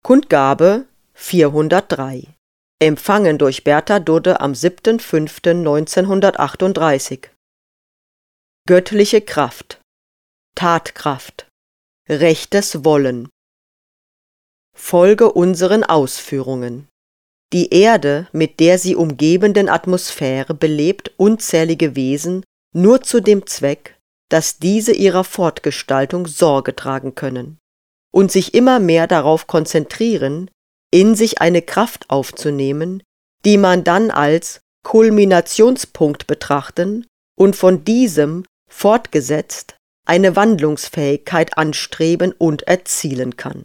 Kundgabe 403. Empfangen durch Bertha Dudde am 7.5.1938. Göttliche Kraft, Tatkraft, rechtes Wollen. Folge unseren Ausführungen. Die Erde, mit der sie umgebenden Atmosphäre, belebt unzählige Wesen nur zu dem Zweck, dass diese ihrer Fortgestaltung Sorge tragen können und sich immer mehr darauf konzentrieren, in sich eine Kraft aufzunehmen, die man dann als Kulminationspunkt betrachten und von diesem fortgesetzt eine Wandlungsfähigkeit anstreben und erzielen kann.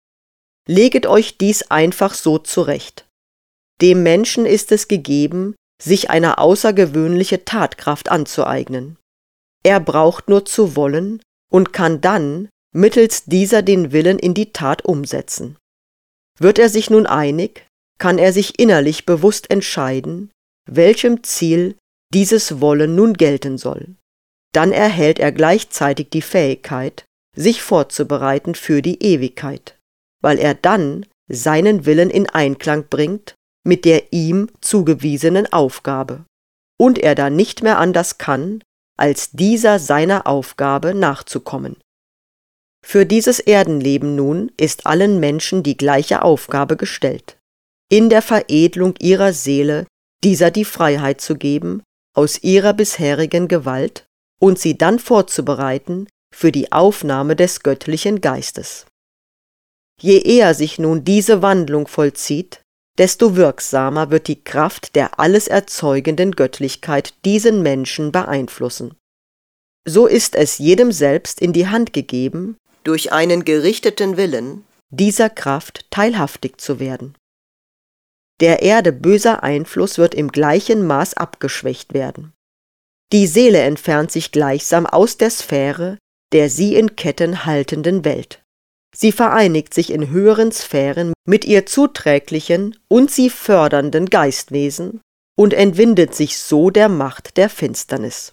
Leget euch dies einfach so zurecht. Dem Menschen ist es gegeben, sich eine außergewöhnliche Tatkraft anzueignen. Er braucht nur zu wollen und kann dann mittels dieser den Willen in die Tat umsetzen. Wird er sich nun einig, kann er sich innerlich bewusst entscheiden, welchem Ziel dieses Wollen nun gelten soll. Dann erhält er gleichzeitig die Fähigkeit, sich vorzubereiten für die Ewigkeit, weil er dann seinen Willen in Einklang bringt mit der ihm zugewiesenen Aufgabe und er dann nicht mehr anders kann, als dieser seiner Aufgabe nachzukommen. Für dieses Erdenleben nun ist allen Menschen die gleiche Aufgabe gestellt, in der Veredelung ihrer Seele dieser die Freiheit zu geben aus ihrer bisherigen Gewalt und sie dann vorzubereiten für die Aufnahme des göttlichen Geistes. Je eher sich nun diese Wandlung vollzieht, desto wirksamer wird die Kraft der alles erzeugenden Göttlichkeit diesen Menschen beeinflussen. So ist es jedem selbst in die Hand gegeben, durch einen gerichteten Willen dieser Kraft teilhaftig zu werden. Der Erde böser Einfluss wird im gleichen Maß abgeschwächt werden. Die Seele entfernt sich gleichsam aus der Sphäre der sie in Ketten haltenden Welt. Sie vereinigt sich in höheren Sphären mit ihr zuträglichen und sie fördernden Geistwesen und entwindet sich so der Macht der Finsternis.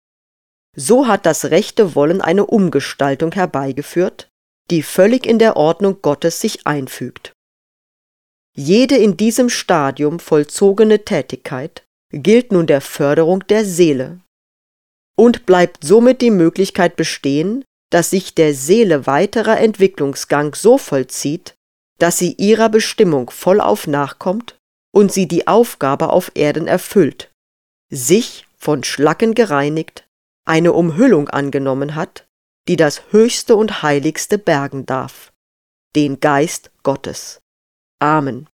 So hat das rechte Wollen eine Umgestaltung herbeigeführt, die völlig in der Ordnung Gottes sich einfügt. Jede in diesem Stadium vollzogene Tätigkeit gilt nun der Förderung der Seele und bleibt somit die Möglichkeit bestehen, dass sich der Seele weiterer Entwicklungsgang so vollzieht, dass sie ihrer Bestimmung vollauf nachkommt und sie die Aufgabe auf Erden erfüllt, sich von Schlacken gereinigt, eine Umhüllung angenommen hat, die das Höchste und Heiligste bergen darf, den Geist Gottes. Amen.